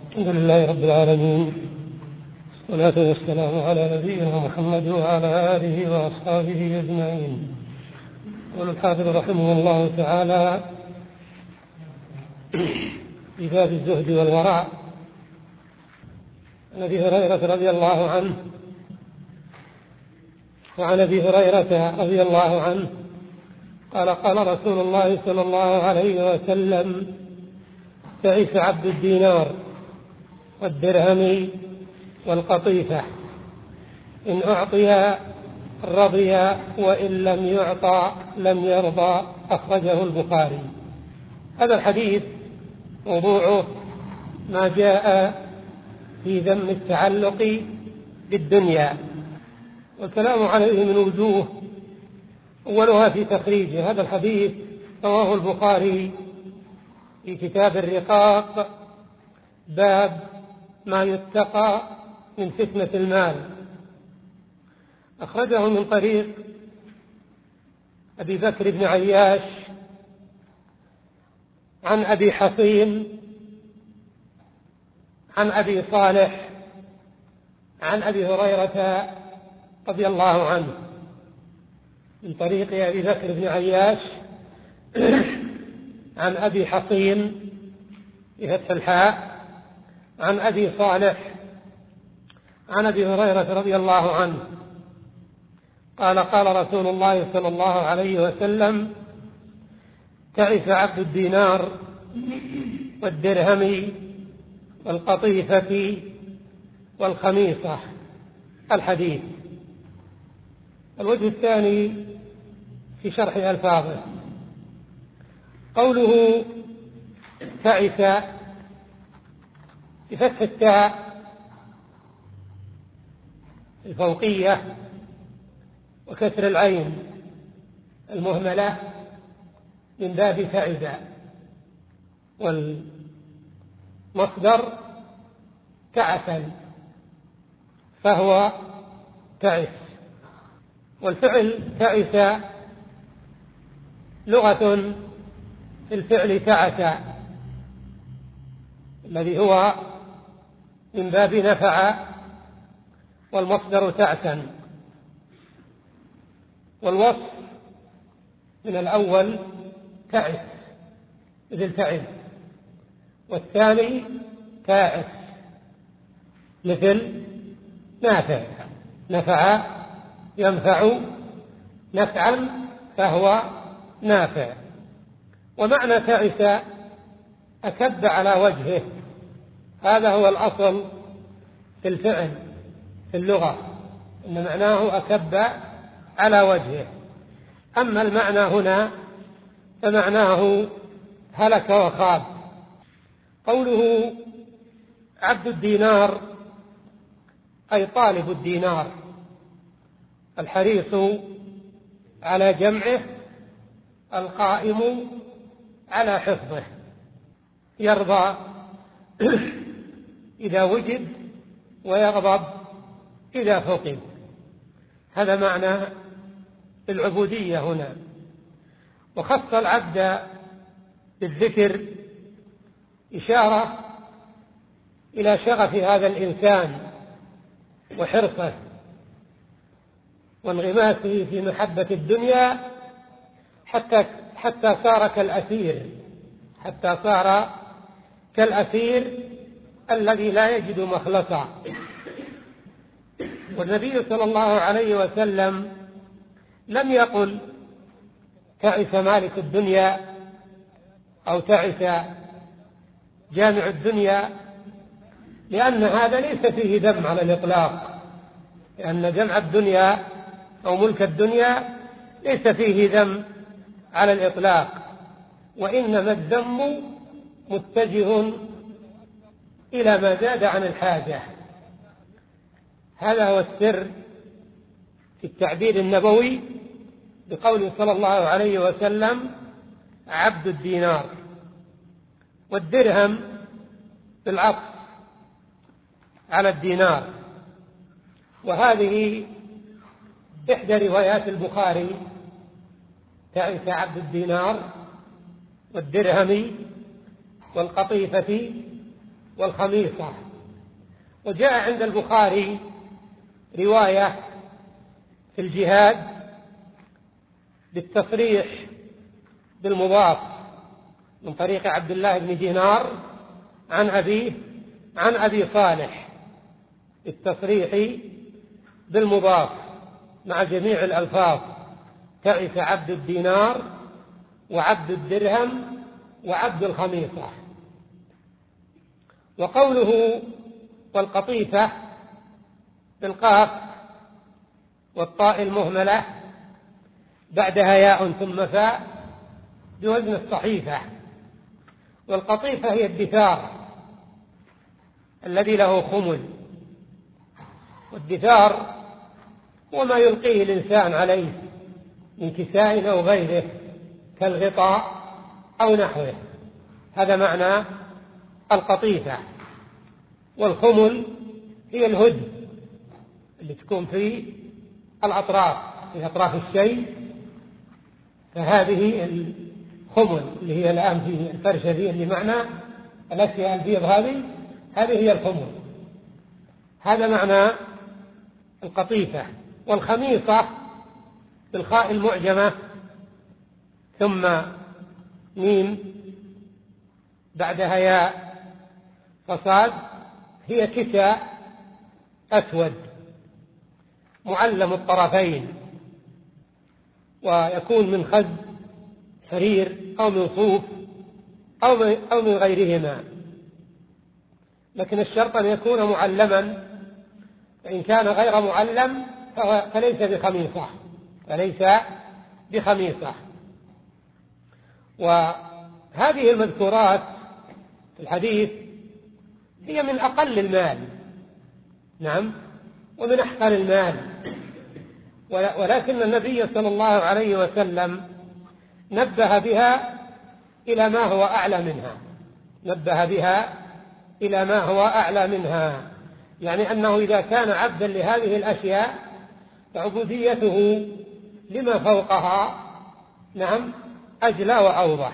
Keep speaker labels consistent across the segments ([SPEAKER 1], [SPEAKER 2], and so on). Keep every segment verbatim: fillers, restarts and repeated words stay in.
[SPEAKER 1] الحمد لله رب العالمين، والصلاة والسلام على نبينا محمد وعلى آله وأصحابه أجمعين. يقول الحافظ رحمه الله تعالى في باب الزهد والورع عن أبي هريرة رضي الله عنه وعن أبي هريرة رضي الله عنه قال قال رسول الله صلى الله عليه وسلم: تعس عبد الدينار والدرهم والقطيفة، إن أعطي رضي وإن لم يعطى لم يرضى. أخرجه البخاري. هذا الحديث موضوعه ما جاء في ذم التعلق بالدنيا، والكلام عليه من وجوه، أولها في تخريجه. هذا الحديث رواه البخاري في كتاب الرقاق، باب ما يتقى من فتنة المال. أخرجه من طريق أبي بكر بن عياش عن أبي حصين عن أبي صالح عن أبي هريرة رضي الله عنه، من طريق أبي بكر بن عياش عن أبي حصين بفتح الحاء عن أبي صالح عن أبي هريرة رضي الله عنه قال قال رسول الله صلى الله عليه وسلم: تعس عبد الدينار والدرهم والقطيفة والخميصة. الحديث. الوجه الثاني في شرح ألفاظه، قوله تعس بفتح التاء الفوقية وكسر العين المهملة من باب تعس، والمصدر تعسا فهو تعس، والفعل تعس لغة في الفعل تعس الذي هو من باب نفع، والمصدر تعسا. والوصف من الأول تعس مثل تعس، والثاني تائس مثل نافع، نفع ينفع نفعا فهو نافع. ومعنى تعس أكب على وجهه، هذا هو الأصل في الفعل في اللغة، إن معناه أكب على وجهه. أما المعنى هنا فمعناه هلك وخاب. قوله عبد الدينار أي طالب الدينار، الحريص على جمعه، القائم على حفظه، يرضى إذا وجد ويغضب إذا فقد. هذا معنى العبودية هنا. وخص العبد بالذكر إشارة إلى شغف هذا الإنسان وحرصه وانغماسه في محبة الدنيا حتى حتى صار كالأسير حتى صار كالأسير الذي لا يجد مخلصا. والنبي صلى الله عليه وسلم لم يقل تعس مالك الدنيا أو تعس جامع الدنيا، لأن هذا ليس فيه ذم على الإطلاق، لأن جمع الدنيا أو ملك الدنيا ليس فيه ذم على الإطلاق، وإنما الذم متجه إلى ما زاد عن الحاجة. هذا هو السر في التعبير النبوي بقوله صلى الله عليه وسلم: عبد الدينار. والدرهم بالعطف على الدينار، وهذه إحدى روايات البخاري: تعس عبد الدينار والدرهم والقطيفة والخميصة. وجاء عند البخاري رواية في الجهاد بالتصريح بالمضاف من طريق عبد الله بن دينار عن أبيه عن أبي صالح بالتصريح بالمضاف مع جميع الألفاظ: تعس عبد الدينار وعبد الدرهم وعبد الخميصة. وقوله والقطيفة بالقاف والطاء المهملة بعدها ياء ثم فاء بوزن الصحيفة. والقطيفة هي الدثار الذي له خمل، والدثار هو ما يلقيه الإنسان عليه من كساء أو غيره كالغطاء أو نحوه، هذا معنى القطيفة. والخمل هي الهدم اللي تكون في الأطراف، في أطراف الشيء، فهذه الخمل اللي هي الآن في الفرشة ذي اللي معنى الأشياء البيض هذه هذه هي الخمل، هذا معنى القطيفة. والخميصة بالخاء المعجمة ثم ميم بعدها ياء فصاد هي كساء أسود معلم الطرفين، ويكون من خز حرير أو من صوف أو من غيرهما، لكن الشرط أن يكون معلما، فإن كان غير معلم فليس بخميصة فليس بخميصة. وهذه المذكورات في الحديث هي من أقل المال، نعم، ومن أحقر المال، ولكن النبي صلى الله عليه وسلم نبه بها إلى ما هو أعلى منها نبه بها إلى ما هو أعلى منها يعني أنه إذا كان عبدا لهذه الأشياء فعبوديته لما فوقها نعم أجلى وأوضح.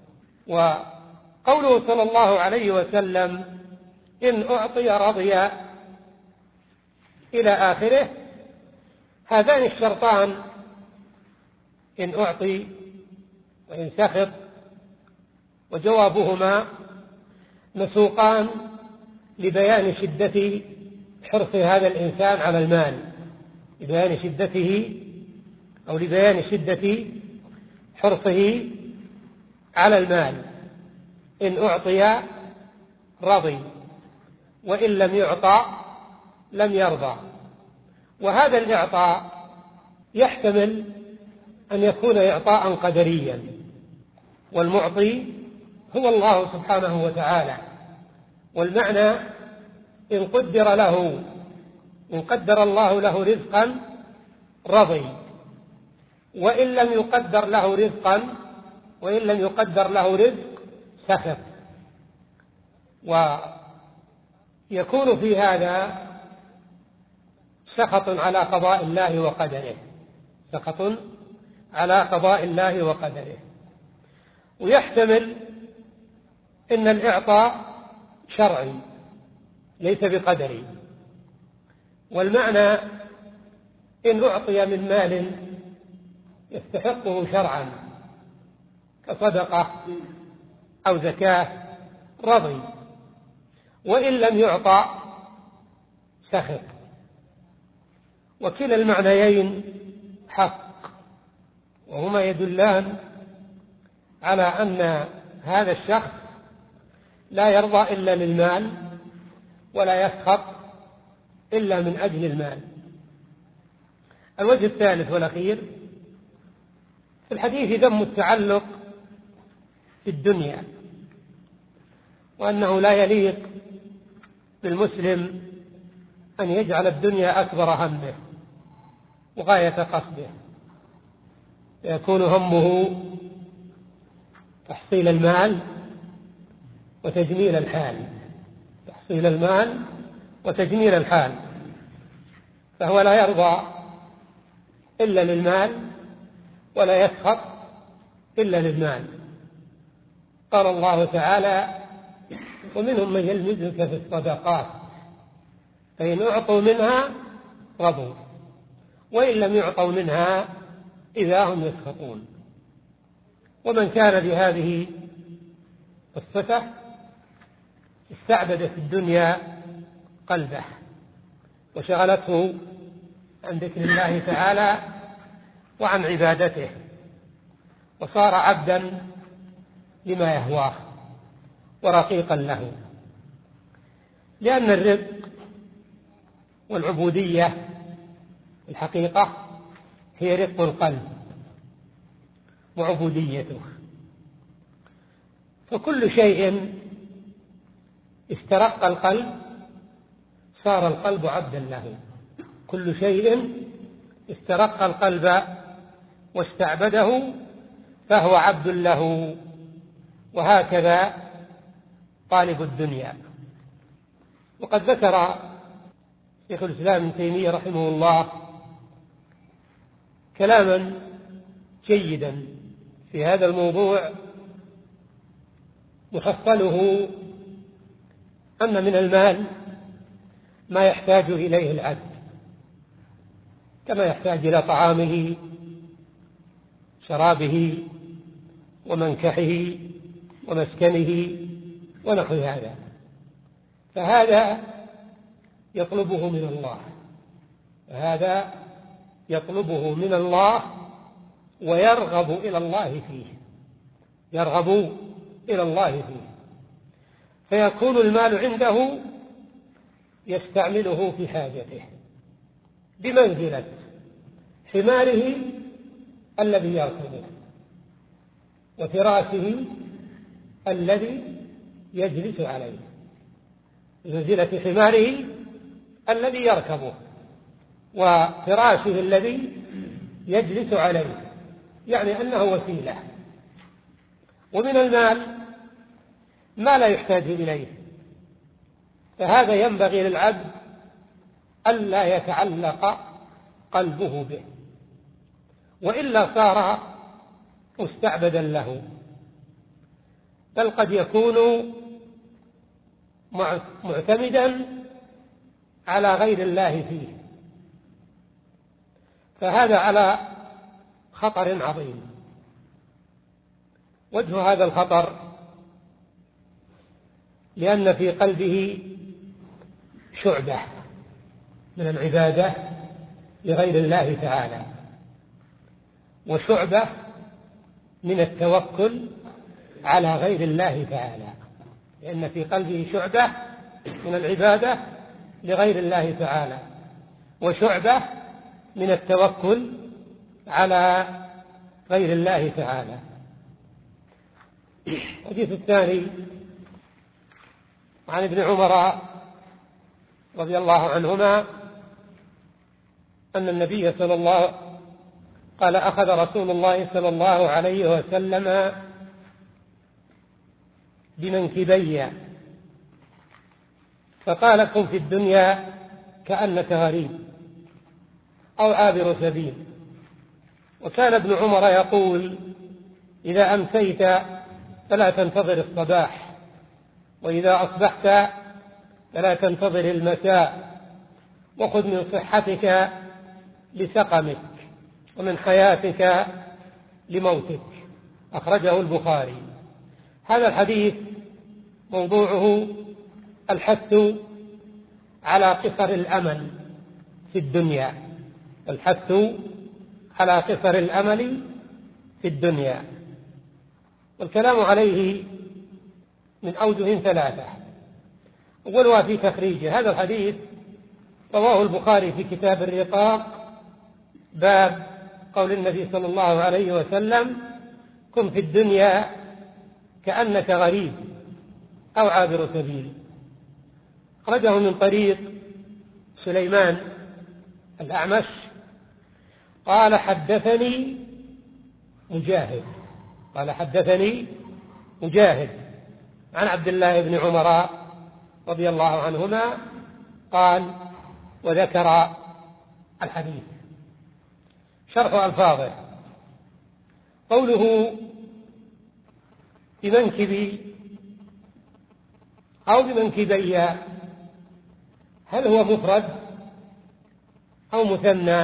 [SPEAKER 1] وقوله صلى الله عليه وسلم إن أعطي رضي إلى آخره، هذان الشرطان إن أعطي وإن سخط، وجوابهما مسوقان لبيان شدة حرص هذا الإنسان على المال، لبيان شدته أو لبيان شدة حرصه على المال. إن أعطي رضي وإن لم يعطى لم يرضى. وهذا الإعطاء يحتمل أن يكون إعطاء قدريا، والمعطي هو الله سبحانه وتعالى، والمعنى إن قدر له إن قدر الله له رزقا رضي، وإن لم يقدر له رزقا وإن لم يقدر له رزق سخط. ويكون في هذا سخط على قضاء الله وقدره سخط على قضاء الله وقدره. ويحتمل إن الإعطاء شرعي ليس بقدري، والمعنى إن أعطي من مال يستحقه شرعا كصدقة أو زكاة رضي، وإن لم يعطى سخط. وكلا المعنيين حق، وهما يدلان على أن هذا الشخص لا يرضى إلا للمال ولا يسخط إلا من أجل المال. الوجه الثالث والأخير في الحديث ذم التعلق بالدنيا، وأنه لا يليق بالمسلم أن يجعل الدنيا أكبر همه وغاية قصده، يكون همه تحصيل المال وتجميل الحال تحصيل المال وتجميل الحال فهو لا يرضى إلا للمال ولا يسخط إلا للمال. قال الله تعالى ومنهم من يلمزك في الصدقات، فإن أعطوا منها رضوا، وإن لم يعطوا منها إذا هم يسخطون. ومن كان بهذه الصفة استعبد في الدنيا قلبه وشغلته عن ذكر الله تعالى وعن عبادته، وصار عبدا لما يهواه ورقيقا له. لأن الرق والعبودية الحقيقة هي رق القلب وعبوديته، فكل شيء استرق القلب صار القلب عبدا له، كل شيء استرق القلب واستعبده فهو عبد له. وهكذا طالب الدنيا. وقد ذكر شيخ الإسلام ابن تيمية رحمه الله كلاما جيدا في هذا الموضوع، محصله أن من المال ما يحتاج إليه العبد، كما يحتاج إلى طعامه شرابه ومنكحه ومسكنه ونحو هذا، فهذا يطلبه من الله، هذا يطلبه من الله ويرغب إلى الله فيه، يرغب إلى الله فيه، فيكون المال عنده يستعمله في حاجته بمنزلة حماره الذي يركبه وفراشه الذي يجلس عليه، بمنزلة حماره الذي يركبه وفراشه الذي يجلس عليه، يعني أنه وسيلة. ومن المال ما لا يحتاج إليه، فهذا ينبغي للعبد ألا يتعلق قلبه به، وإلا صار مستعبدا له، بل قد يكون معتمدا على غير الله فيه، فهذا على خطر عظيم. وجه هذا الخطر لأن في قلبه شعبة من العبادة لغير الله تعالى، وشعبة من التوكل على غير الله تعالى، لأن في قلبه شعبة من العبادة لغير الله تعالى وشعبة من التوكل على غير الله تعالى. الحديث الثاني عن ابن عمر رضي الله عنهما أن النبي صلى الله قال أخذ رسول الله صلى الله عليه وسلم بمنكبي فقال كن في الدنيا كأنك غريب أو عابر سبيل. وكان ابن عمر يقول إذا أمسيت فلا تنتظر الصباح، وإذا أصبحت فلا تنتظر المساء، وخذ من صحتك لسقمك ومن حياتك لموتك. أخرجه البخاري. هذا الحديث موضوعه الحث على قصر الأمل في الدنيا، الحث على قصر الأمل في الدنيا، والكلام عليه من أوجه ثلاثة. أولها في تخريجه. هذا الحديث رواه البخاري في كتاب الرقاق باب قول النبي صلى الله عليه وسلم كن في الدنيا كأنك غريب أو عابر سبيل. أخرجه من طريق سليمان الأعمش قال حدثني مجاهد قال حدثني مجاهد عن عبد الله بن عمر رضي الله عنهما قال وذكر الحديث. شرح ألفاظه. قوله بمنكبي أو بمنكبي هل هو مفرد أو مثنى؟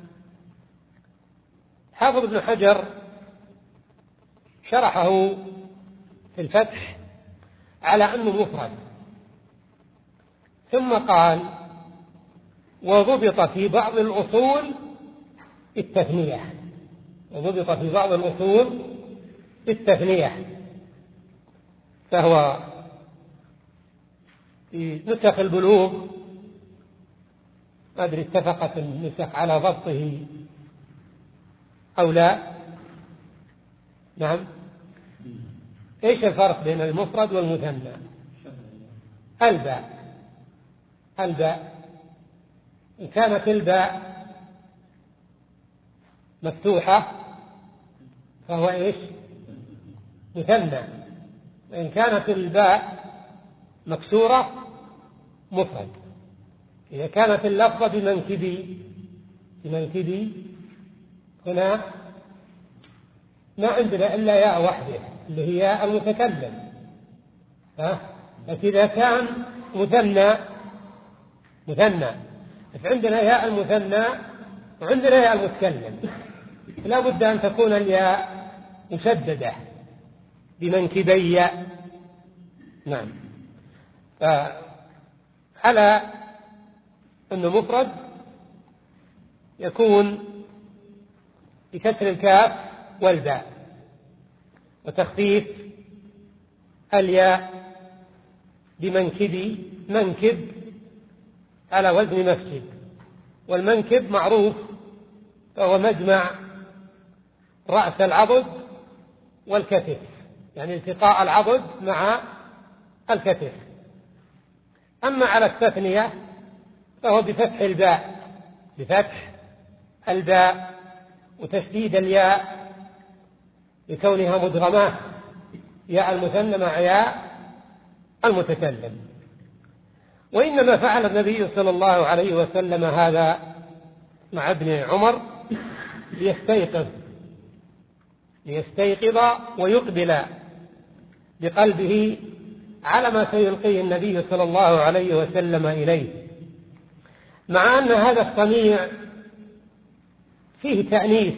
[SPEAKER 1] حافظ ابن حجر شرحه في الفتح على أنه مفرد، ثم قال وضبط في بعض الأصول التثنية، وضبط في بعض الأصول التثنية، فهو في نسخ البلوغ ما أدري اتفقت النسخ على ضبطه أو لا. نعم، إيش الفرق بين المفرد والمثنى؟ الباء، الباء إن كانت الباء مفتوحة فهو إيش؟ مثنى، وإن كانت الباء مكسورة مفرد. إذا كانت اللفظة بمنكبي بمنكبي هنا ما عندنا إلا ياء واحدة اللي هي ياء المتكلم، ها؟ لكن إذا كان مثنى مثنى فعندنا ياء المثنى وعندنا ياء المتكلم، لا بد أن تكون الياء مشددة بمنكبي. نعم، فعلى أنه مفرد يكون بكسر الكاف والباء وتخفيف الياء بمنكبي، منكب على وزن مسجد، والمنكب معروف فهو مجمع رأس العضد والكتف، يعني التقاء العضد مع الكتف. أما على التثنية فهو بفتح الباء، بفتح الباء وتشديد الياء لكونها مدغمات، ياء المثنى مع ياء المتكلم. وإنما فعل النبي صلى الله عليه وسلم هذا مع ابن عمر ليستيقظ ليستيقظ ويقبل بقلبه على ما سيلقيه النبي صلى الله عليه وسلم إليه، مع أن هذا الصنيع فيه تأنيس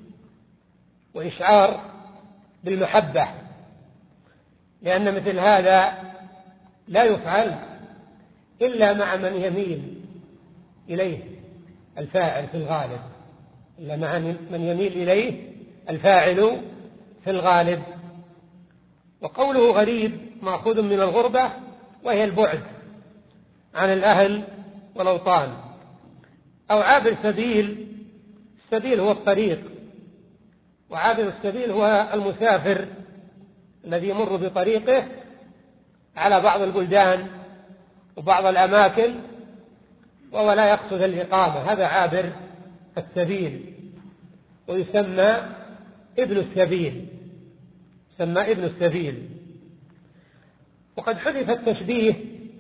[SPEAKER 1] وإشعار بالمحبة، لأن مثل هذا لا يفعل إلا مع من يميل إليه الفاعل في الغالب، إلا مع من يميل إليه الفاعل في الغالب. وقوله غريب مأخوذ من الغربة وهي البعد عن الأهل والأوطان، أو عابر سبيل، السبيل هو الطريق، وعابر السبيل هو المسافر الذي يمر بطريقه على بعض البلدان وبعض الأماكن وهو لا يقصد الإقامة، هذا عابر السبيل، ويسمى ابن السبيل، يسمى ابن السبيل. وقد حذف التشبيه،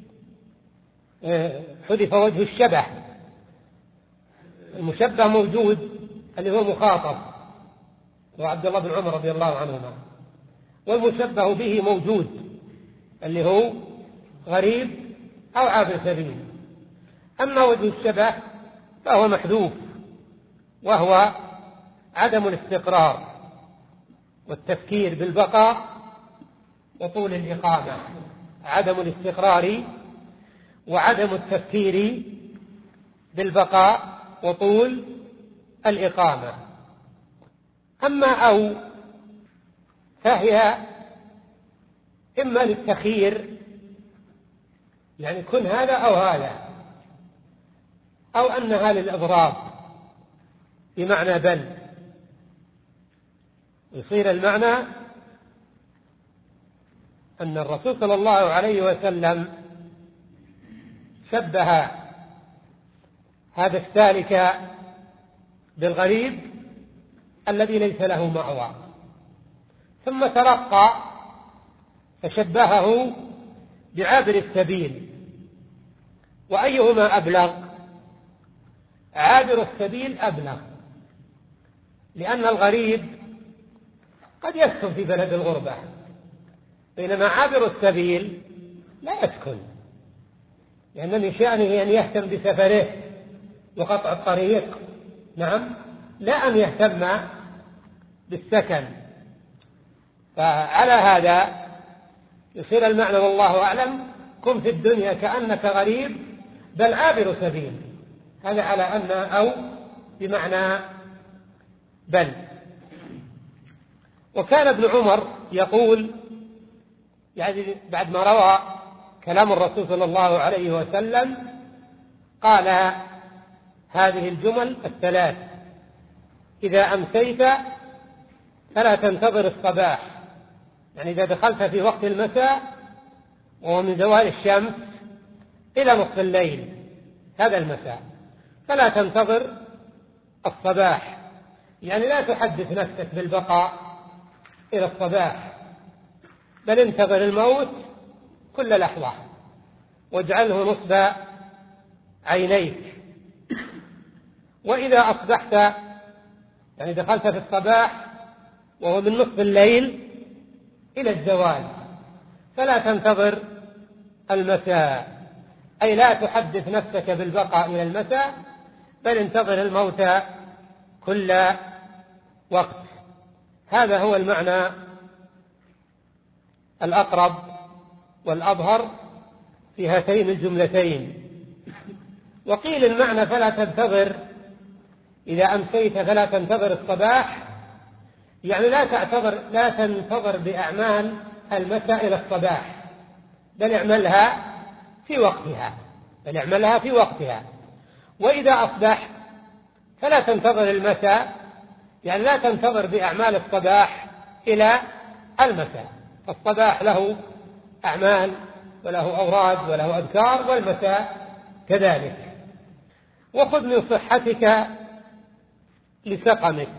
[SPEAKER 1] حذف وجه الشبه، المشبه موجود اللي هو مخاطب وعبد الله بن عمر رضي الله عنهما، والمشبه به موجود اللي هو غريب أو عابر سبيل. أما وجه الشبه فهو محذوف، وهو عدم الاستقرار والتفكير بالبقاء وطول الإقامة، عدم الاستقرار وعدم التفكير بالبقاء وطول الإقامة. أما أو فهي إما للتخيير، يعني كن هذا أو هذا، أو أنها للإضراب بمعنى بل، يصير المعنى أن الرسول صلى الله عليه وسلم شبه هذا السالك بالغريب الذي ليس له مأوى، ثم ترقى فشبهه بعابر السبيل. وأيهما أبلغ؟ عابر السبيل أبلغ، لأن الغريب قد يسكن في بلد الغربة، بينما عابر السبيل لا يسكن، لأن من شأنه أن يهتم بسفره وقطع الطريق، نعم، لا أن يهتم بالسكن. فعلى هذا يصير المعنى والله أعلم: كن في الدنيا كأنك غريب بل عابر سبيل. هذا على أن أو بمعنى بل. وكان ابن عمر يقول، يعني بعد ما روى كلام الرسول صلى الله عليه وسلم، قال هذه الجمل الثلاث: إذا أمسيت فلا تنتظر الصباح، يعني إذا دخلت في وقت المساء وهو من زوال الشمس إلى نصف الليل، هذا المساء، فلا تنتظر الصباح، يعني لا تحدث نفسك بالبقاء إلى الصباح، بل انتظر الموت كل لحظة واجعله نصب عينيك. وإذا أصبحت، يعني دخلت في الصباح وهو من نصف الليل إلى الزوال، فلا تنتظر المساء، أي لا تحدث نفسك بالبقاء إلى المساء، بل انتظر الموت كل وقت. هذا هو المعنى الأقرب والأظهر في هاتين الجملتين. وقيل المعنى فلا تنتظر، إذا أمسيت فلا تنتظر الصباح، يعني لا تعتبر لا تنتظر بأعمال المساء إلى الصباح، بل اعملها في وقتها بل اعملها في وقتها. وإذا أصبحت فلا تنتظر المساء، يعني لا تنتظر بأعمال الصباح إلى المساء، الصباح له أعمال وله أوراد وله أذكار، والمساء كذلك. وخذ من صحتك لسقمك،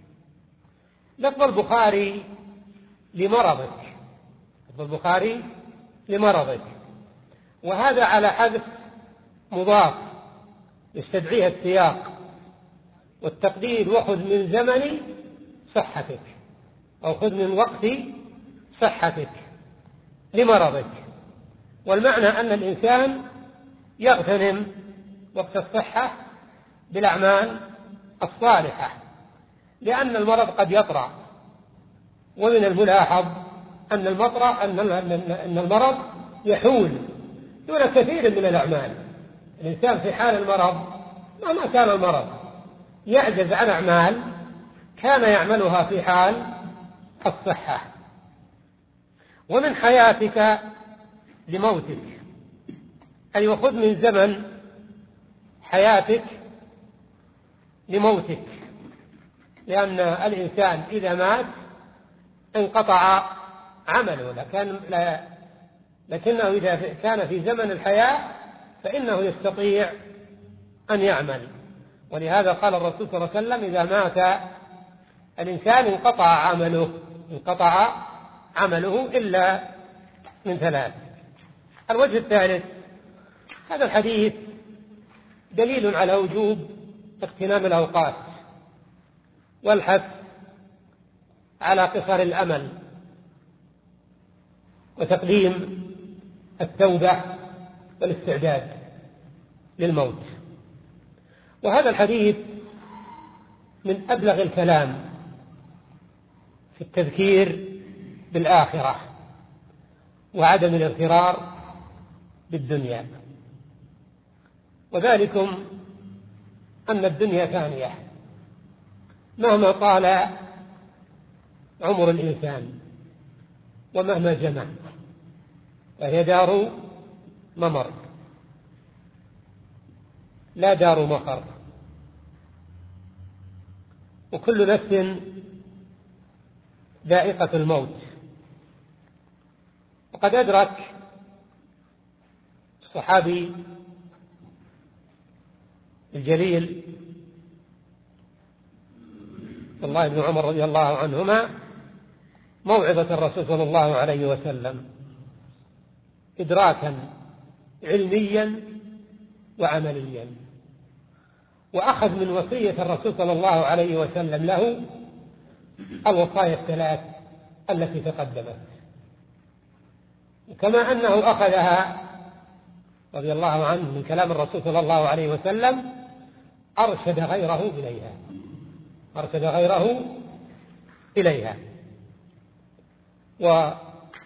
[SPEAKER 1] لفظ البخاري لمرضك، لفظ البخاري لمرضك، وهذا على حذف مضاف يستدعيه السياق، والتقدير: وخذ من زمن صحتك، أو خذ من وقت صحتك لمرضك. والمعنى أن الإنسان يغتنم وقت الصحة بالأعمال الصالحة، لأن المرض قد يطرأ، ومن الملاحظ أن المطرأ أن المرض يحول دون كثير من الأعمال. الإنسان في حال المرض مهما كان المرض يعجز عن أعمال كان يعملها في حال الصحة. ومن حياتك لموتك، أي وخذ من زمن حياتك لموتك، لأن الإنسان إذا مات انقطع عمله، لكن لا لكنه إذا كان في زمن الحياة فإنه يستطيع أن يعمل. ولهذا قال الرسول صلى الله عليه وسلم: إذا مات الإنسان انقطع عمله انقطع عمله إلا من ثلاث. الوجه الثالث: هذا الحديث دليل على وجوب اغتنام الأوقات والحث على قصر الأمل وتقديم التوبة والاستعداد للموت. وهذا الحديث من أبلغ الكلام في التذكير بالآخرة وعدم الاغترار بالدنيا، وذلكم أن الدنيا فانية مهما طال عمر الإنسان ومهما جمع، فهي دار ممر لا دار مقر، وكل نفس ذائقة الموت. وقد أدرك الصحابي الجليل عبد الله بن عمر رضي الله عنهما موعظة الرسول صلى الله عليه وسلم إدراكا علميا وعمليا، وأخذ من وصية الرسول صلى الله عليه وسلم له الوصايا الثلاث التي تقدمت. كما أنه أخذها رضي الله عنه من كلام الرسول صلى الله عليه وسلم أرشد غيره إليها أرشد غيره إليها. وإذا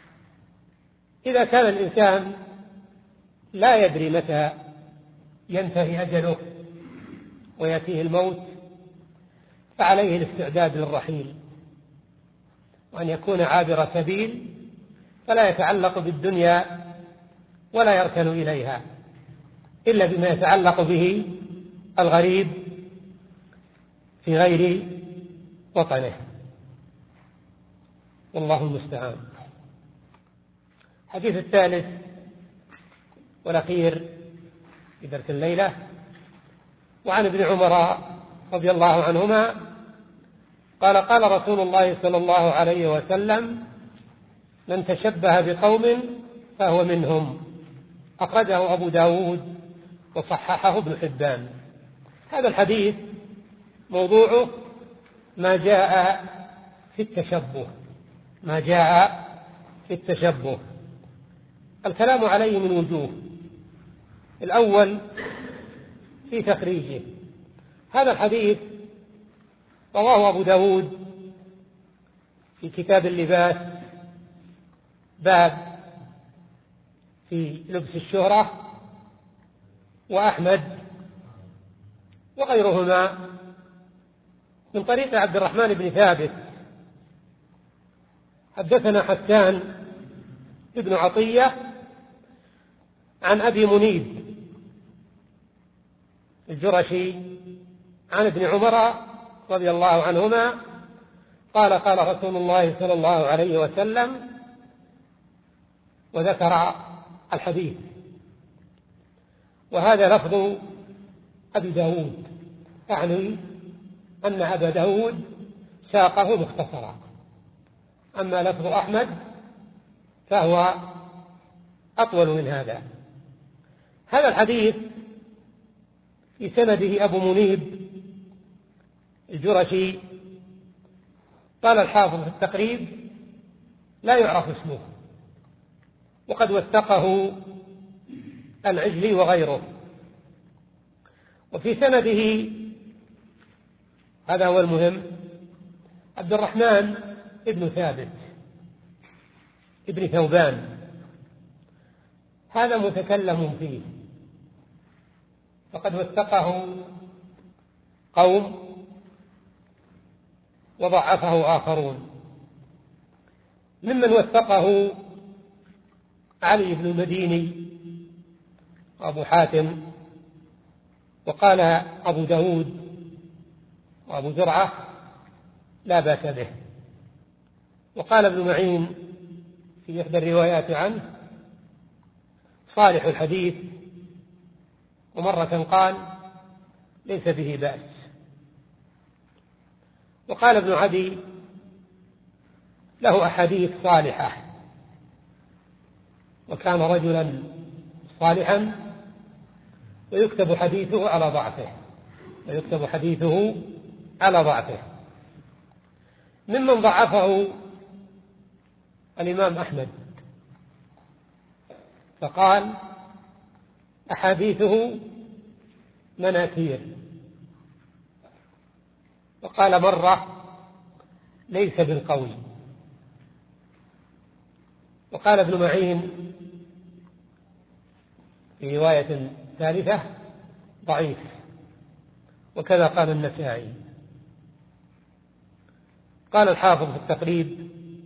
[SPEAKER 1] كان الإنسان لا يدري متى ينتهي أجله ويأتيه الموت فعليه الاستعداد للرحيل، وأن يكون عابر سبيل فلا يتعلق بالدنيا ولا يركن إليها إلا بما يتعلق به الغريب في غير وطنه، والله المستعان. الحديث الثالث والأخير في درس الليلة، وعن ابن عمر رضي الله عنهما قال قال رسول الله صلى الله عليه وسلم: من تشبه بقوم فهو منهم، أخرجه أبو داود وصححه ابن حبان. هذا الحديث موضوعه ما جاء في التشبه ما جاء في التشبه الكلام عليه من وجوه. الأول في تخريجه. هذا الحديث رواه أبو داود في كتاب اللباس باب في لبس الشهرة، وأحمد وغيرهما من طريق عبد الرحمن بن ثابت. حدثنا حسان بن عطية عن أبي منيب الجرشي عن ابن عمر رضي الله عنهما قال قال رسول الله صلى الله عليه وسلم، وذكر الحديث. وهذا لفظ أبي داود، يعني أن أبا داود ساقه مختصرا، أما لفظ أحمد فهو أطول من هذا. هذا الحديث في سنده أبو منيب الجرشي. قال الحافظ في التقريب: لا يعرف اسمه، وقد وثقه العجلي وغيره. وفي سنده، هذا هو المهم، عبد الرحمن ابن ثابت ابن ثوبان، هذا متكلم فيه، فقد وثقه قوم وضعفه آخرون. ممن وثقه علي بن المديني وأبو حاتم، وقال أبو داود وأبو زرعة لا بأس به. وقال ابن معين في إحدى الروايات عنه صالح الحديث، ومرة قال ليس به بأس. وقال ابن عدي له أحاديث صالحة، وكان رجلا صالحا ويكتب حديثه على ضعفه ويكتب حديثه على ضعفه. ممن ضعفه الإمام أحمد، فقال أحاديثه مناكير. وقال مرة ليس بالقوي. وقال ابن معين في رواية ثالثة ضعيف، وكذا قال النسائي. قال الحافظ في التقريب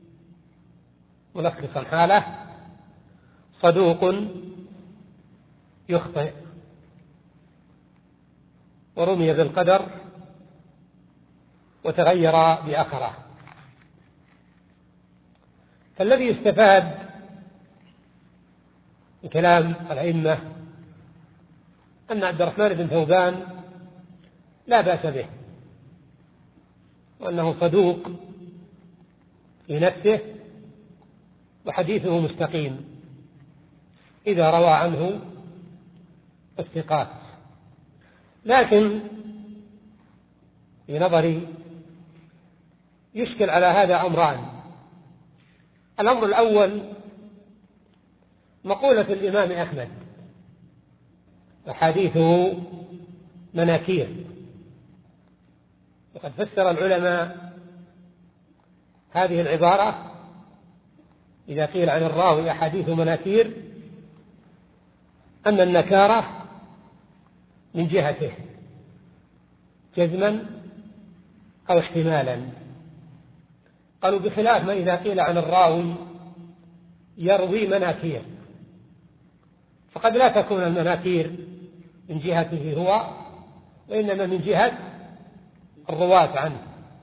[SPEAKER 1] ملخصا حاله: صدوق يخطئ، ورمي بالقدر وتغير بأخره. فالذي يستفاد من كلام الأئمة أن عبد الرحمن بن ثوبان لا بأس به، وأنه صدوق في نفسه، وحديثه مستقيم إذا روى عنه الثقات. لكن في نظري يشكل على هذا أمران. الأمر الأول مقولة الإمام أحمد أحاديثه مناكير، وقد فسر العلماء هذه العبارة إذا قيل عن الراوي أحاديث مناكير أن النكارة من جهته جزما أو احتمالا. قالوا بخلاف ما إذا قيل عن الراوي يروي مناكير، فقد لا تكون المناكير من جهته هو، وإنما من جهة الرواة عنه.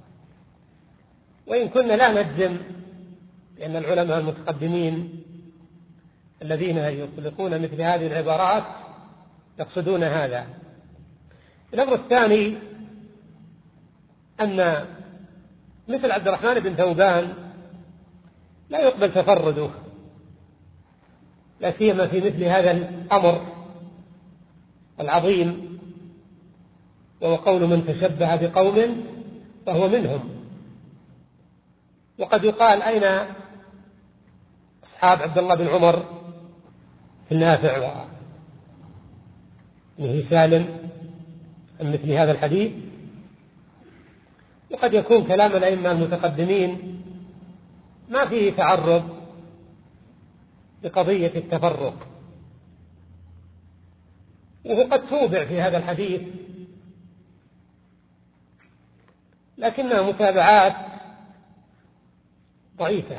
[SPEAKER 1] وإن كنا لا نجزم، لأن العلماء المتقدمين الذين يطلقون مثل هذه العبارات يقصدون هذا. الأمر الثاني أن مثل عبد الرحمن بن ثوبان لا يقبل تفرده، لا سيما في مثل هذا الأمر العظيم، وهو قول من تشبه بقوم فهو منهم. وقد يقال أين أصحاب عبد الله بن عمر في النافع وابن سالم عن مثل هذا الحديث؟ وقد يكون كلام الأئمة المتقدمين ما فيه تعرض لقضية التفرق، وهو قد توبع في هذا الحديث، لكنها متابعات ضعيفة.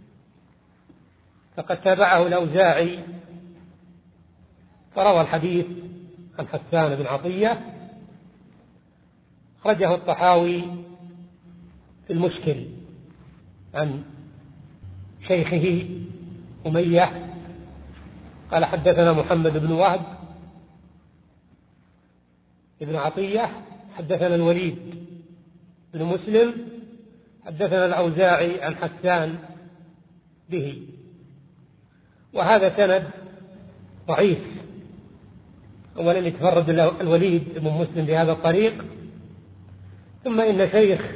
[SPEAKER 1] فقد تابعه الأوزاعي فروى الحديث عن حسان بن عطية، أخرجه الطحاوي في المشكل عن شيخه أمية قال حدثنا محمد بن وهب ابن عطية حدثنا الوليد بن مسلم حدثنا الأوزاعي عن حسان به، وهذا سند ضعيف. أولا يتفرد الوليد بن مسلم بهذا الطريق، ثم إن شيخ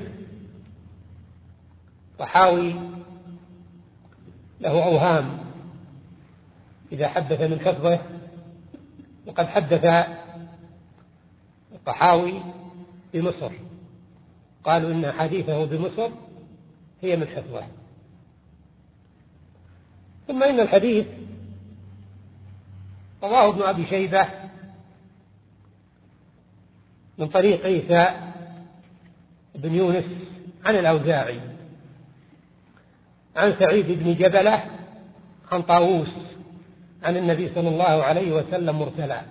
[SPEAKER 1] طحاوي له أوهام إذا حدث من حفظه، وقد حدث الطحاوي بمصر، قالوا إن حديثه بمصر هي من حفظه. ثم إن الحديث رواه ابن أبي شيبة من طريق عيسى بن يونس عن الأوزاعي عن سعيد بن جبلة عن طاووس عن النبي صلى الله عليه وسلم مرسلا،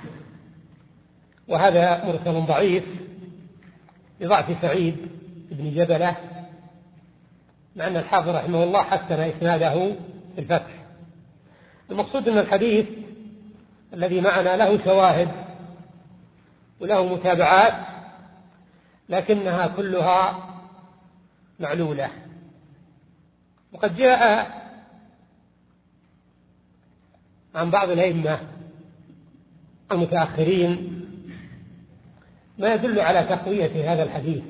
[SPEAKER 1] وهذا مرسل ضعيف بضعف سعيد بن جبلة، مع أن الحافظ رحمه الله حسن إسناده في الفتح. المقصود أن الحديث الذي معنا له شواهد وله متابعات، لكنها كلها معلولة. وقد جاء عن بعض الأئمة المتأخرين ما يدل على تقوية هذا الحديث.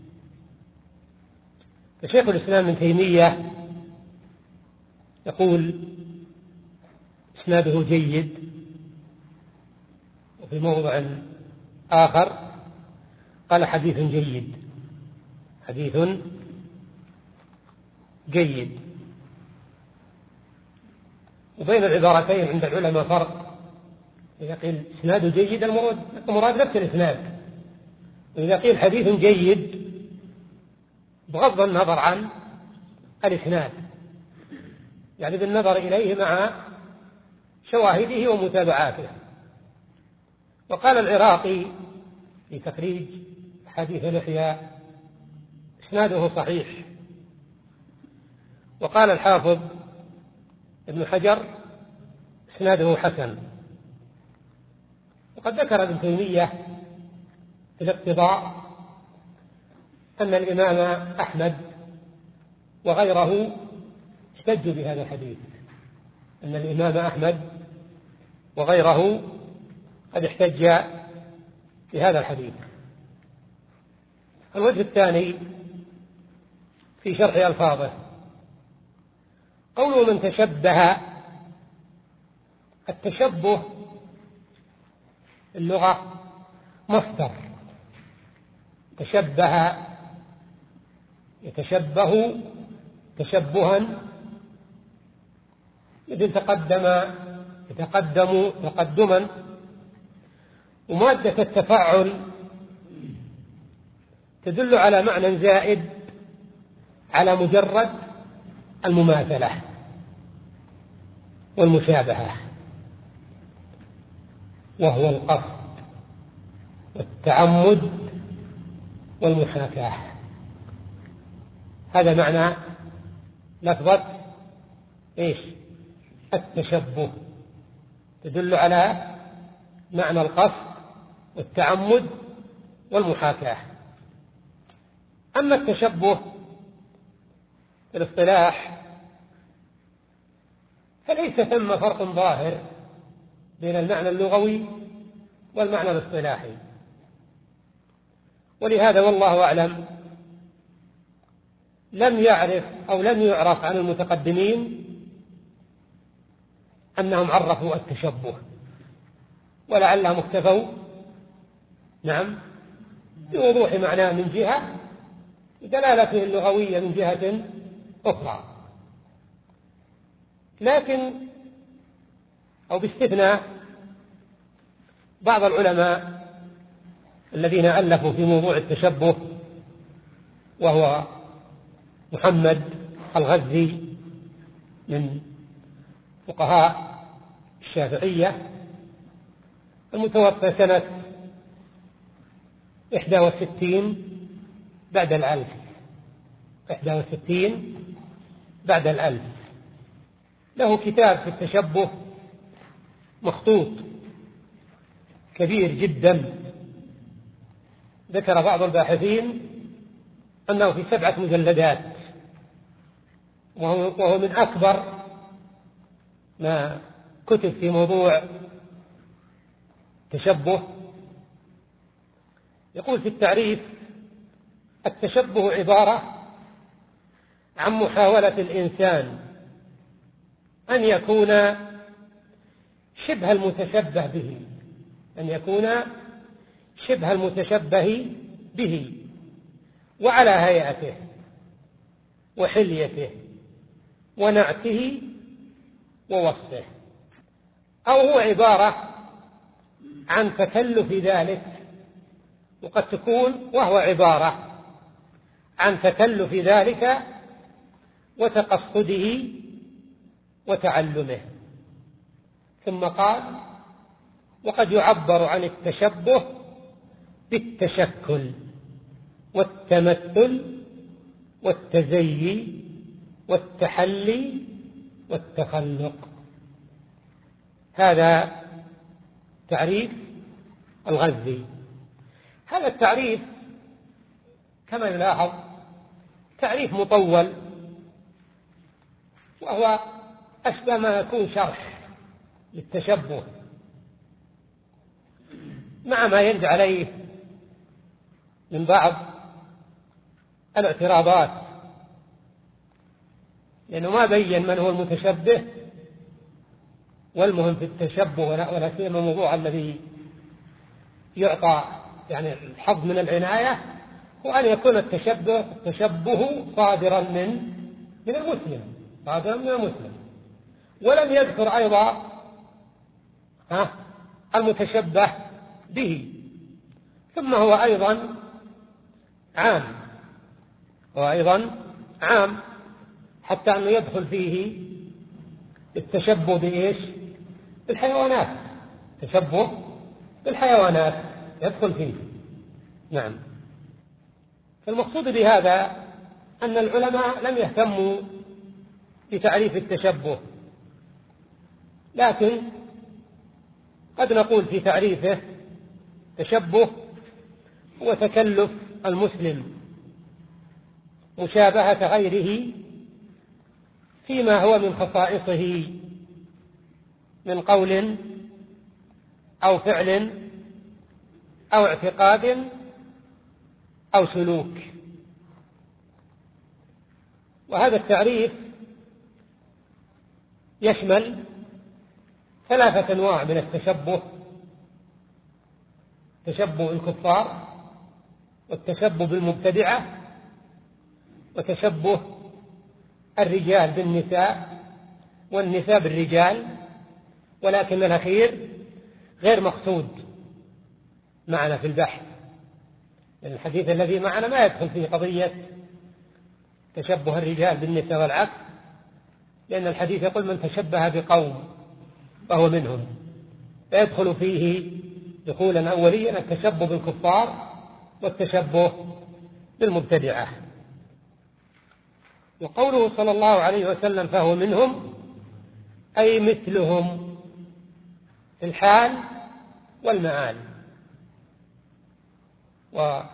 [SPEAKER 1] فشيخ الإسلام ابن تيمية يقول إسناده جيد، وفي موضع آخر قال حديث جيد، حديث جيد. وبين العبارتين عند العلماء فرق. إذا قيل إسناده جيد المراد نفس الإسناد، وإذا قيل حديث جيد بغض النظر عن الإسناد، يعني بالنظر إليه مع شواهده ومتابعاته. وقال العراقي في تخريج حديث لحيى إسناده صحيح. وقال الحافظ ابن حجر إسناده حسن. وقد ذكر ابن تيمية في الاقتضاء أن الإمام أحمد وغيره احتجوا بهذا الحديث، أن الإمام أحمد وغيره قد احتج بهذا الحديث. الوجه الثاني في شرح ألفاظه قوله من تشبه التشبه اللغة مصدر تشبه، يتشبه تشبها، إذ تقدم يتقدم تقدما. ومادة التفاعل تدل على معنى زائد على مجرد المماثلة والمشابهة، وهو القصد والتعمد والمحاكاة. هذا معنى لفظة إيش؟ التشبه، تدل على معنى القصد والتعمد والمحاكاة. أما التشبه في الاصطلاح فليس ثم فرق ظاهر بين المعنى اللغوي والمعنى الاصطلاحي، ولهذا والله أعلم لم يعرف أو لم يعرف عن المتقدمين أنهم عرفوا التشبه، ولعلهم اكتفوا نعم بوضوح معناه من جهة، دلالته اللغوية من جهة أخرى، لكن أو باستثناء بعض العلماء الذين ألفوا في موضوع التشبه، وهو محمد الغزي من فقهاء الشافعية المتوفى سنة إحدى وستين بعد الألف إحدى وستين بعد الألف له كتاب في التشبه مخطوط كبير جدا، ذكر بعض الباحثين أنه في سبعة مجلدات، وهو من أكبر ما كتب في موضوع التشبه. يقول في التعريف: التشبه عبارة عن محاولة الإنسان أن يكون شبه المتشبه به أن يكون شبه المتشبه به وعلى هيئته وحليته ونعته ووصفه، أو هو عبارة عن تكلف ذلك، وقد تكون وهو عبارة عن تكلف ذلك وتقصده وتعلمه. ثم قال: وقد يعبر عن التشبه بالتشكل والتمثل والتزيي والتحلي والتخلق. هذا تعريف الغزي. هذا التعريف كما يلاحظ تعريف مطول، وهو أشبه ما يكون شرح للتشبه مع ما يرد عليه من بعض الاعتراضات، لأنه ما بين من هو المتشبه. والمهم في التشبه ولا سيما الموضوع الذي يعطى يعني الحظ من العناية هو أن يكون التشبه التشبه صادرا من من المسلم صادرا من المسلم ولم يذكر أيضا ها المتشبه به. ثم هو أيضا عام هو أيضا عام حتى أنه يدخل فيه التشبه بإيش؟ بالحيوانات. تشبه بالحيوانات يدخل فيه. نعم. فالمقصود بهذا أن العلماء لم يهتموا بتعريف التشبه، لكن قد نقول في تعريفه: تشبه هو تكلف المسلم مشابهة غيره فيما هو من خصائصه من قول أو فعل أو اعتقاد أو سلوك. وهذا التعريف يشمل ثلاثة أنواع من التشبه: تشبه الكفار، والتشبه بالمبتدعة، وتشبه الرجال بالنساء والنساء بالرجال، ولكن الأخير غير مقصود معنا في البحث، يعني الحديث الذي معنا ما يدخل في قضية تشبه الرجال بالنساء والعكس، لأن الحديث يقول من تشبه بقوم فهو منهم، فيدخل فيه دخولا أوليا التشبه بالكفار والتشبه بالمبتدعة. وقوله صلى الله عليه وسلم فهو منهم أي مثلهم في الحال والمآل، وهذا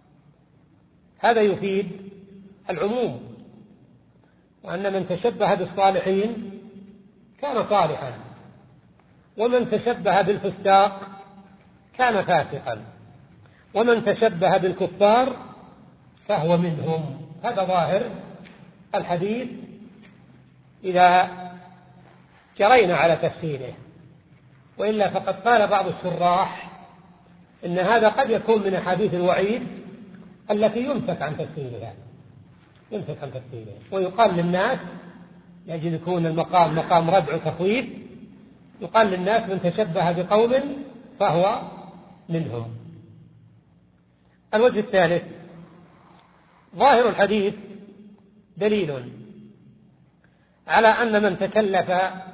[SPEAKER 1] يفيد العموم، وأن من تشبه بالصالحين كان صالحا، ومن تشبه بالفساق كان فاسقا، ومن تشبه بالكفار فهو منهم. هذا ظاهر الحديث إذا جرينا على تفسيره، وإلا فقد قال بعض الشراح إن هذا قد يكون من أحاديث الوعيد التي يمسك عن تفسيرها يمسك عن تفسيرها ويقال للناس، يجب يكون المقام مقام ردع وتخويف، يقال للناس من تشبه بقوم فهو منهم. الوجه الثالث: ظاهر الحديث دليل على أن من تكلف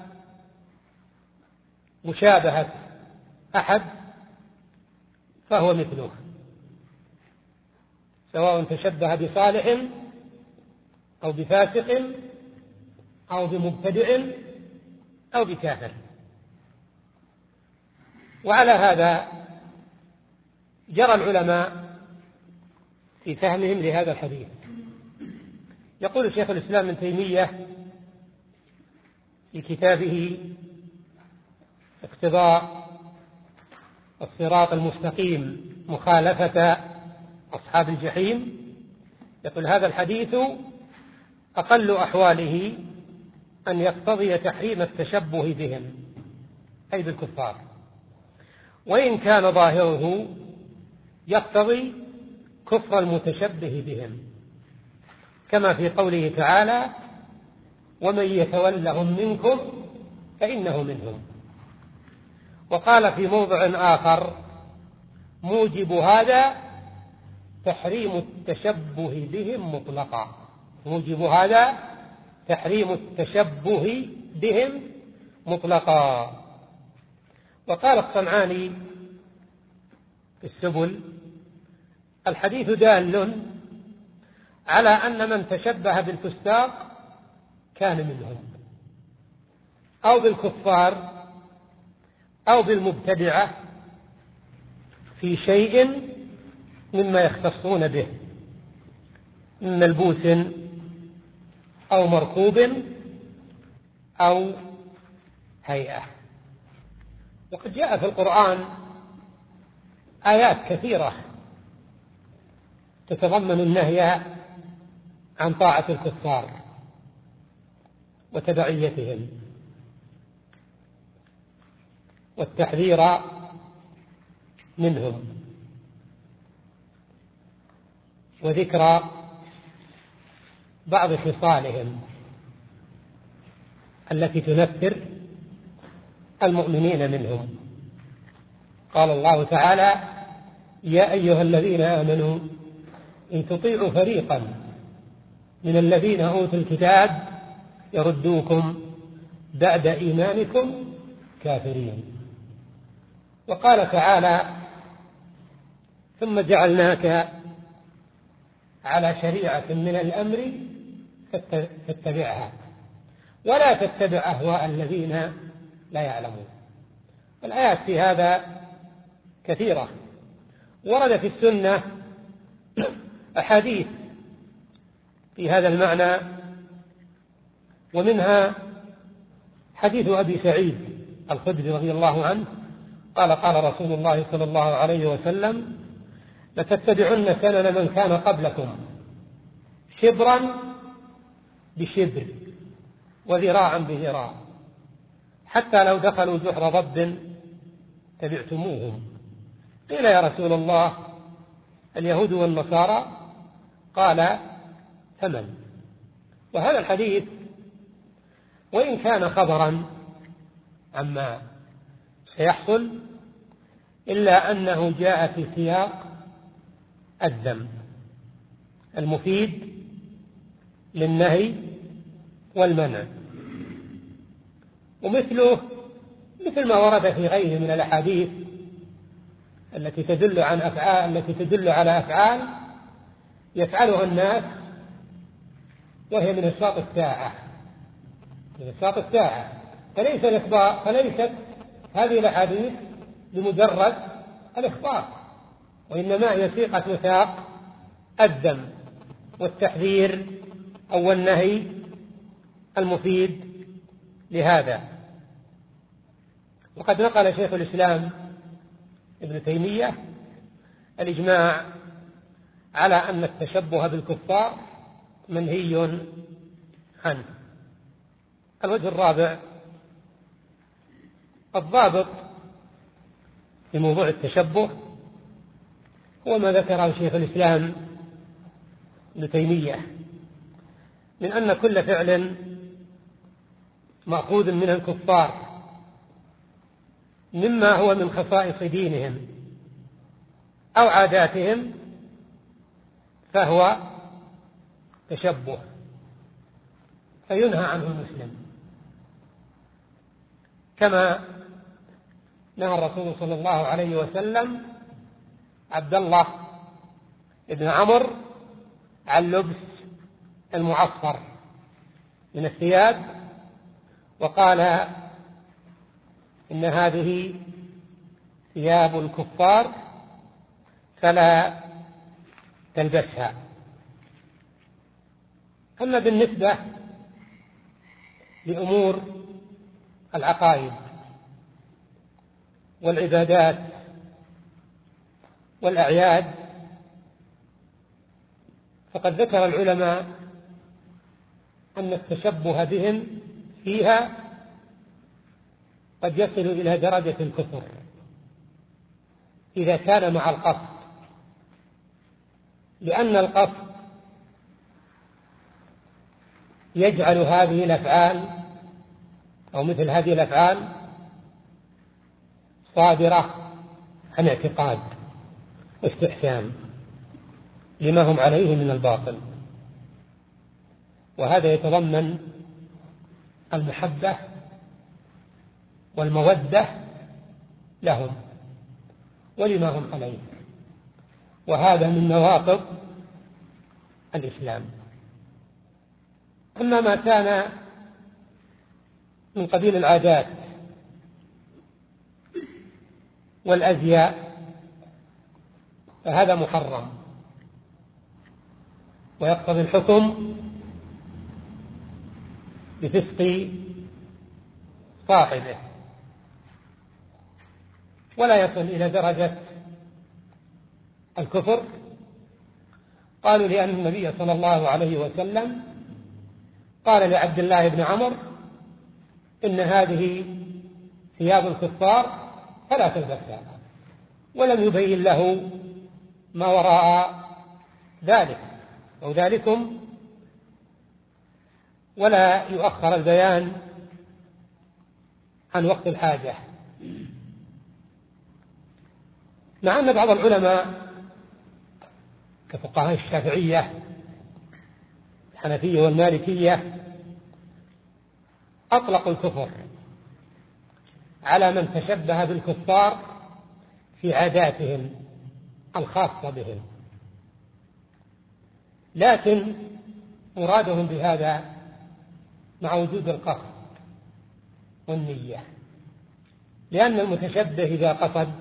[SPEAKER 1] مشابهة أحد فهو مثله، سواء تشبه بصالح أو بفاسق أو بمبتدع أو بكافر. وعلى هذا جرى العلماء في فهمهم لهذا الحديث. يقول شيخ الإسلام ابن تيمية في كتابه اقتضاء الصراط المستقيم مخالفة أصحاب الجحيم، يقول هذا الحديث أقل أحواله أن يقتضي تحريم التشبه بهم أي بالكفار، وإن كان ظاهره يقتضي كفر المتشبه بهم، كما في قوله تعالى ومن يتولهم منكم فإنه منهم. وقال في موضع آخر موجب هذا تحريم التشبه بهم مطلقا، موجب هذا تحريم التشبه بهم مطلقا. وقال الصنعاني في السبل الحديث دال على أن من تشبه بالفساق كان منهم، أو بالكفار أو بالمبتدعة في شيء مما يختصون به من ملبوس أو مركوب أو هيئة. وقد جاء في القرآن آيات كثيرة تتضمن النهي عن طاعة الكفار وتبعيتهم، والتحذير منهم، وذكر بعض خصالهم التي تنفر المؤمنين منهم. قال الله تعالى يا أيها الذين آمنوا إن تطيعوا فريقا من الذين أوتوا الكتاب يردوكم بعد إيمانكم كافرين. وقال تعالى ثم جعلناك على شريعة من الأمر فاتبعها ولا تتبع أهواء الذين لا يعلمون. الآيات في هذا كثيرة، ورد في السنة أحاديث في هذا المعنى، ومنها حديث أبي سعيد الخدري رضي الله عنه قال قال رسول الله صلى الله عليه وسلم لتتبعن سنن من كان قبلكم شبرا بشبر وذراعا بذراع حتى لو دخلوا جحر ضب تبعتموهم. قيل يا رسول الله اليهود والنصارى؟ قال فمن؟ وهذا الحديث وإن كان خبرا عما سيحصل إلا أنه جاء في سياق الذم المفيد للنهي والمنع، ومثله مثل ما ورد في غيره من الأحاديث التي تدل عن أفعال التي تدل على أفعال يفعلها الناس وهي من أشراط الساعة من أشراط الساعة فليس الإخبار فليست هذه الأحاديث بمجرد الإخبار، وإنما هي صيغة وثاق الذم والتحذير أو النهي المفيد لهذا. وقد نقل شيخ الإسلام ابن تيمية الإجماع على أن التشبه بالكفار منهي عنه. الوجه الرابع الضابط في موضوع التشبه هو ما ذكره شيخ الإسلام ابن تيمية من أن كل فعل مأخوذ من الكفار مما هو من خصائص دينهم أو عاداتهم فهو تشبه فينهى عنه المسلم، كما نهى الرسول صلى الله عليه وسلم عبد الله بن عمرو عن لبس المعصفر من الثياب، وقال إن هذه ثياب الكفار فلا تلبسها. أما بالنسبة لأمور العقائد والعبادات والأعياد فقد ذكر العلماء أن التشبه بهم فيها قد يصل إلى درجة الكفر إذا كان مع القصد، لأن القصد يجعل هذه الأفعال أو مثل هذه الأفعال صادرة عن اعتقاد واستحسان لما هم عليه من الباطل، وهذا يتضمن المحبة والمودة لهم ولما هم عليه، وهذا من نواقض الإسلام. أما ما كان من قبيل العادات والأزياء فهذا محرم ويقتضي الحكم بفسق صاحبه ولا يصل إلى درجة الكفر. قالوا لأن النبي صلى الله عليه وسلم قال لعبد الله بن عمرو إن هذه ثياب الكفار فلا تلبسها، ولم يبين له ما وراء ذلك أو ذلكم، ولا يؤخر البيان عن وقت الحاجة. مع أن بعض العلماء كفقهاء الشافعية الحنفية والمالكية أطلقوا الكفر على من تشبه بالكفار في عاداتهم الخاصة بهم، لكن مرادهم بهذا مع وجود القصد والنية، لأن المتشبه إذا قصد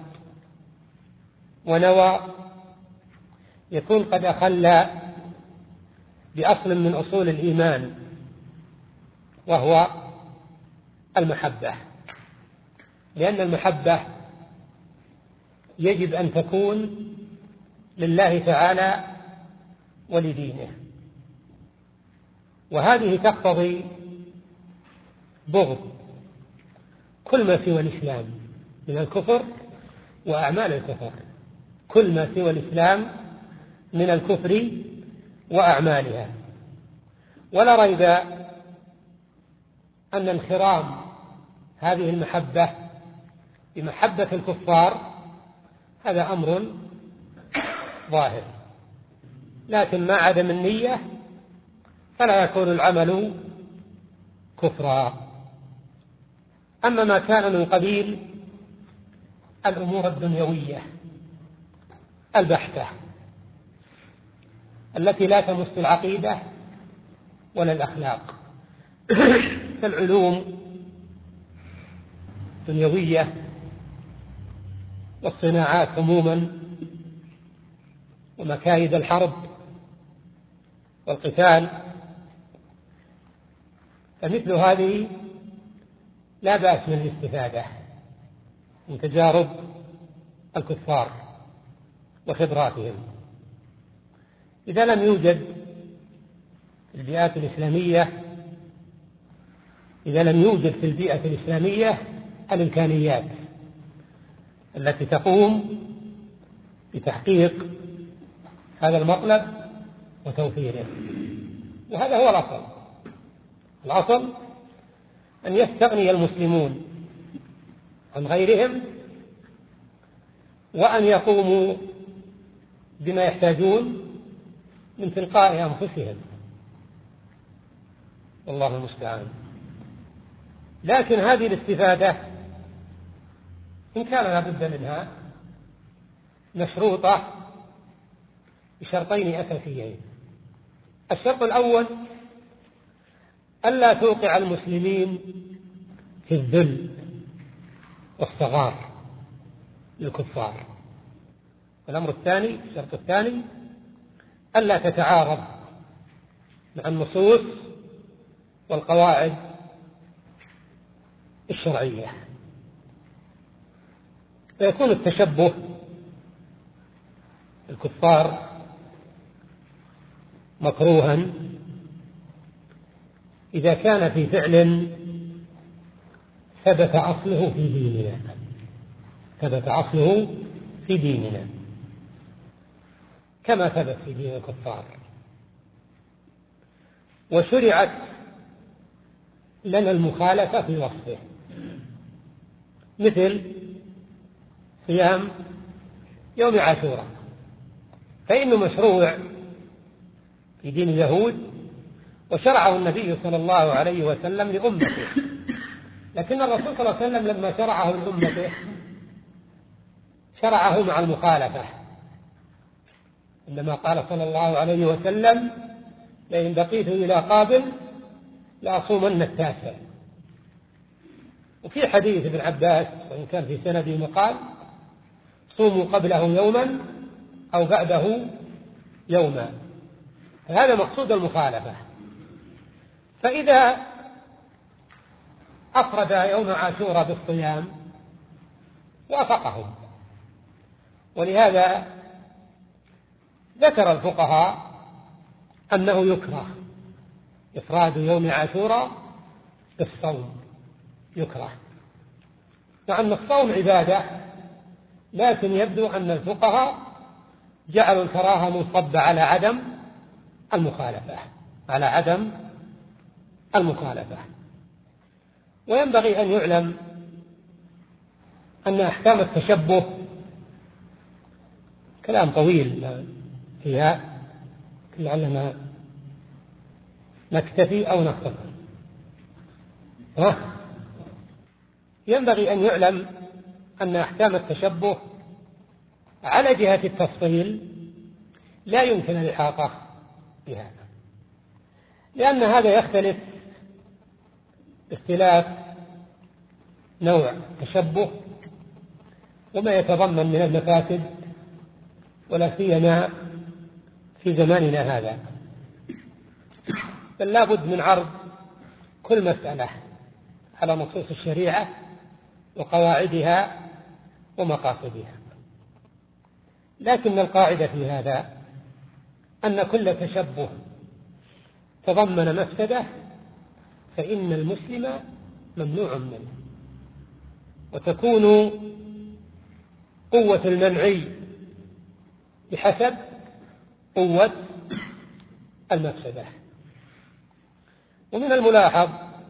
[SPEAKER 1] ونوى يكون قد أخل بأصل من أصول الإيمان وهو المحبة، لأن المحبة يجب أن تكون لله تعالى ولدينه، وهذه تقتضي بغض كل ما سوى الإسلام من الكفر وأعمال الكفر، كل ما سوى الإسلام من الكفر وأعمالها. ولا ريب أن انخرام هذه المحبة بمحبة الكفار هذا أمر ظاهر، لكن مع عدم النية فلا يكون العمل كفرا. أما ما كان من قبيل الأمور الدنيوية البحتة التي لا تمس العقيدة ولا الأخلاق كالعلوم الدنيوية والصناعات عموما ومكايد الحرب والقتال، فمثل هذه لا بأس من الاستفادة من تجارب الكفار وخبراتهم. إذا لم يوجد في البيئات الإسلامية إذا لم يوجد في البيئة الإسلامية الإمكانيات التي تقوم بتحقيق هذا المطلب وتوفيره، وهذا هو الأصل. الأصل أن يستغني المسلمون عن غيرهم وأن يقوموا بما يحتاجون من تلقاء أنفسهم، والله المستعان. لكن هذه الاستفادة إن كان لا بد منها مشروطة بشرطين أساسيين. الشرط الأول ألا توقع المسلمين في الذل والصغار للكفار. الأمر الثاني الشرط الثاني ألا تتعارض مع النصوص والقواعد الشرعية، فيكون التشبه الكفار مكروها إذا كان في فعل ثبت أصله في ديننا ثبت أصله في ديننا كما ثبت في دين الكفار، وشرعت لنا المخالفة في وصفه، مثل صيام يوم عاشوراء، فإنه مشروع في دين اليهود وشرعه النبي صلى الله عليه وسلم لأمته، لكن الرسول صلى الله عليه وسلم لما شرعه لأمته شرعه مع المخالفة، عندما قال صلى الله عليه وسلم: لئن بقيت إلى قابل لأصومن التاسع. وفي حديث ابن عباس وإن كان في سنده مقال: صوموا قبله يوما أو بعده يوما. فهذا مقصود المخالفة. فإذا أفرد يوم عاشوراء بالصيام وافقهم، ولهذا ذكر الفقهاء أنه يكره إفراد يوم عاشوراء بالصوم، يكره، مع أن الصوم عبادة، لكن يبدو أن الفقهاء جعلوا الكراهة منصبة على عدم المخالفة على عدم المخالفة. وينبغي أن يعلم أن أحكام التشبه كلام طويل فيها، لعلنا نكتفي أو نختصر. ينبغي أن يعلم أن أحكام التشبه على جهة التفصيل لا يمكن الإحاطة بهذا، لأن هذا يختلف اختلاف نوع التشبه وما يتضمن من المفاسد، ولا سيما في زماننا هذا، بل لا بد من عرض كل مسألة على نصوص الشريعة وقواعدها ومقاصدها. لكن القاعدة في هذا أن كل تشبه تضمن مفسدة فإن المسلم ممنوع منه، وتكون قوة المنعي بحسب قوة المفسدة. ومن الملاحظ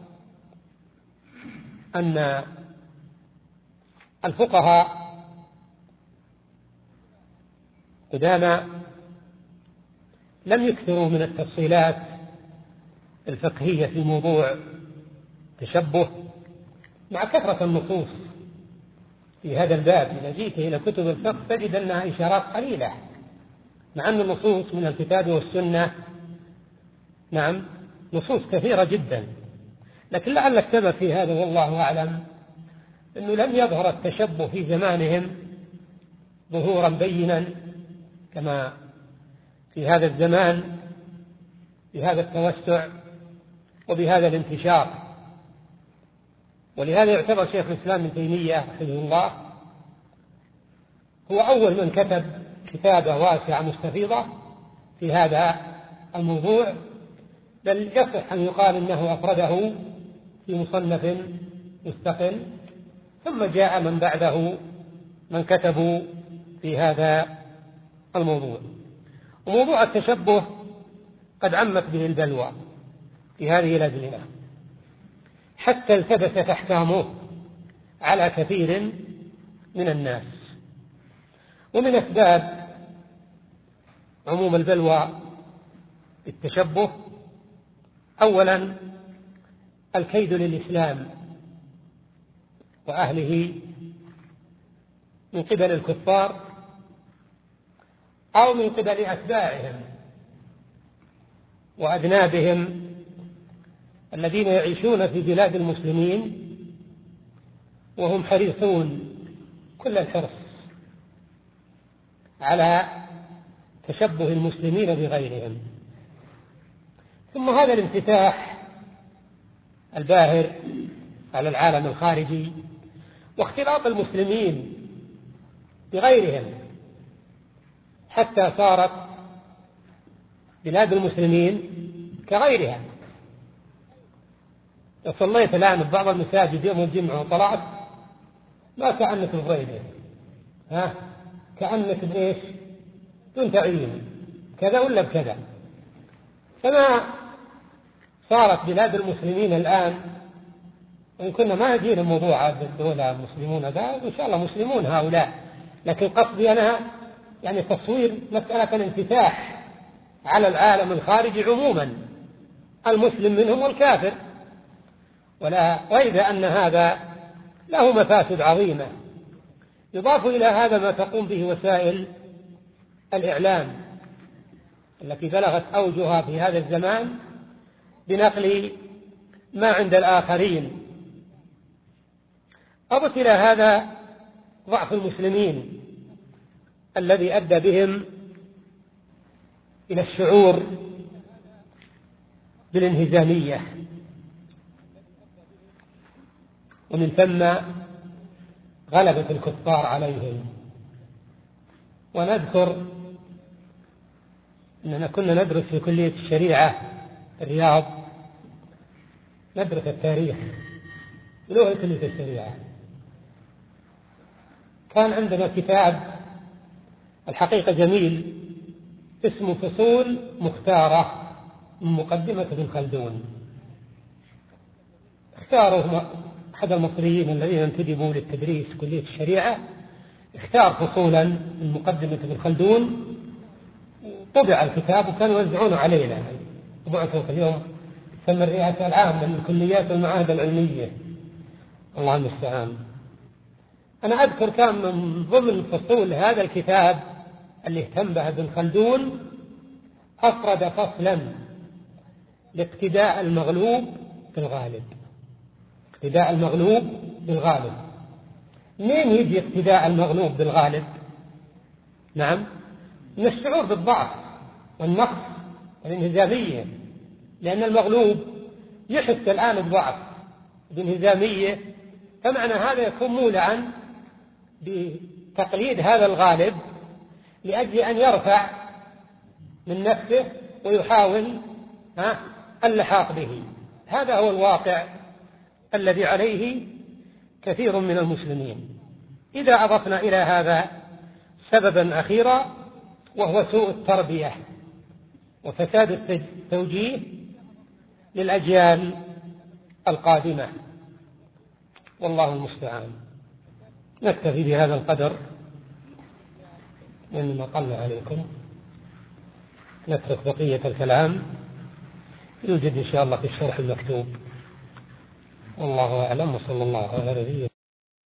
[SPEAKER 1] أن الفقهاء قدامى لم يكثروا من التفصيلات الفقهية في موضوع تشبه، مع كثرة النصوص في هذا الباب. إذا جئت إلى كتب الفقه تجد أنها إشارات قليلة، مع أن النصوص من الكتاب والسنة نعم نصوص كثيرة جدا. لكن لعل السبب في هذا والله أعلم أنه لم يظهر التشبه في زمانهم ظهورا بينا كما في هذا الزمان بهذا التوسع وبهذا الانتشار. ولهذا يعتبر شيخ الإسلام ابن تيمية رحمه الله هو أول من كتب كتابة واسعة مستفيضة في هذا الموضوع، بل يصح أن يقال إنه أفرده في مصنف مستقل، ثم جاء من بعده من كتبوا في هذا الموضوع. وموضوع التشبه قد عمت به البلوى في هذه الأزمنة، حتى التبست أحكامه على كثير من الناس. ومن أسباب عموم البلوى بالتشبه أولا الكيد للإسلام وأهله من قبل الكفار أو من قبل أتباعهم وأذنابهم الذين يعيشون في بلاد المسلمين وهم حريصون كل الحرص على تشبه المسلمين بغيرهم. ثم هذا الانفتاح الباهر على العالم الخارجي واختلاط المسلمين بغيرهم، حتى صارت بلاد المسلمين كغيرها. لو صليت الآن ببعض المساجد يوم الجمعة وطلعت ما كأنك بغيره، ها كأنك بإيش دون تعيين كذا ولا بكذا. فما صارت بلاد المسلمين الآن، وإن كنا ما يجينا موضوع الدولة مسلمون ذا، إن شاء الله مسلمون هؤلاء، لكن قصدي أنا يعني تصوير مسألة الانفتاح على العالم الخارجي عموما، المسلم منهم والكافر. ولا ريب أن هذا له مفاسد عظيمة. يضاف إلى هذا ما تقوم به وسائل الإعلام التي بلغت أوجها في هذا الزمان بنقل ما عند الآخرين. أضف إلى هذا ضعف المسلمين الذي أدى بهم إلى الشعور بالانهزامية، ومن ثم غلبة الكفار عليهم. ونذكر أننا كنا ندرس في كلية الشريعة الرياض، ندرس التاريخ بلغة كلية الشريعة. كان عندنا كتاب الحقيقة جميل اسمه فصول مختارة من مقدمة ابن خلدون. اختاروا أحد المصريين الذين انتدبوا للتدريس كلية الشريعة، اختار فصولا من مقدمة ابن خلدون، طبع الكتاب وكانوا يوزعونه علينا. طبعته في اليوم تم الرئاسة العامة للكليات والمعاهد العلمية، الله المستعان. أنا أذكر كان من ضمن فصول هذا الكتاب اللي اهتم به ابن خلدون أفرد فصلا لاقتداء المغلوب بالغالب. اقتداء المغلوب بالغالب، منين يجي اقتداء المغلوب بالغالب؟ نعم، من الشعور بالضعف والنقص والانهزامية، لأن المغلوب يحس الآن بضعف بانهزامية، فمعنى هذا يكون مولعا بتقليد هذا الغالب لأجل أن يرفع من نفسه ويحاول اللحاق به. هذا هو الواقع الذي عليه كثير من المسلمين. إذا أضفنا إلى هذا سببا أخيرا وهو سوء التربية وفساد التوجيه للأجيال القادمة، والله المستعان. نكتفي بهذا القدر مما قلنا عليكم، نترك بقية الكلام يوجد إن شاء الله في الشرح المكتوب. والله أعلم، وصلى الله على نبينا